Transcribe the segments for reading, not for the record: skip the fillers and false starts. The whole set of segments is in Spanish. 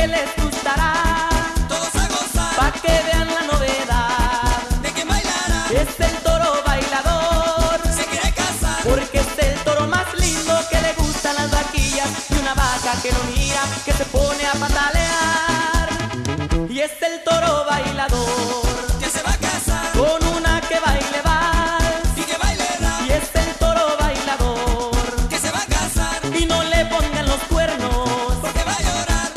que les gustará. Todos a gozar, Pa' que vean la novedad. de que bailará, Es el toro bailador, se quiere casar. porque es el toro más lindo, que le gustan las vaquillas y una vaca que lo mira, que se pone a patalear. Y es el toro bailador, Que se va a casar con una que baile vals. y que baile rap. Y es el toro bailador, Que se va a casar y no le pongan los cuernos. porque va a llorar.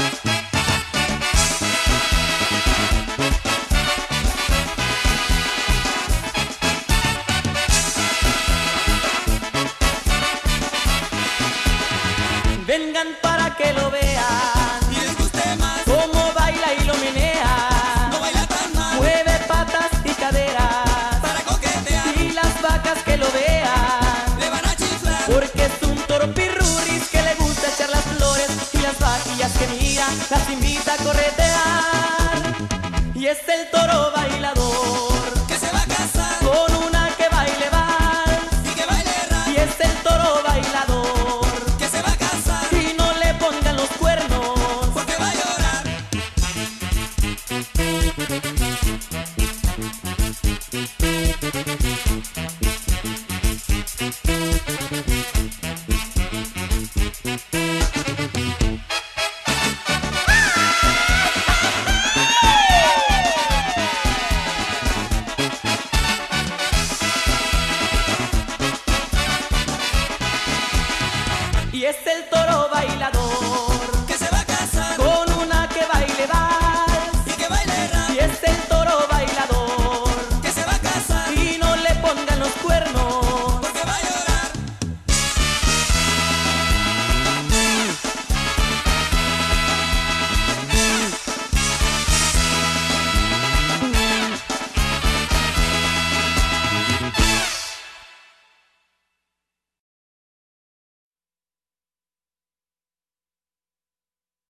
Vengan para que lo vean, Y les guste más, cómo baila y lo menea. no baila tan mal. Mueve patas y caderas, Para coquetear, y las vacas que lo vean. le van a chiflar. Porque es un toro pirurris, que le gusta echar las flores, y las vaquillas que mira las invita a corretear. Y es el toro bailador, Que se va a casar con una que baile vals. y que baile rap. Y es el toro bailador, Que se va a casar y no le pongan los cuernos. porque va a llorar. Y es el toro bailador, Que se va a casar con una que baile vals. y que baile rap. Y es el toro bailador, Que se va a casar y no le pongan los cuernos.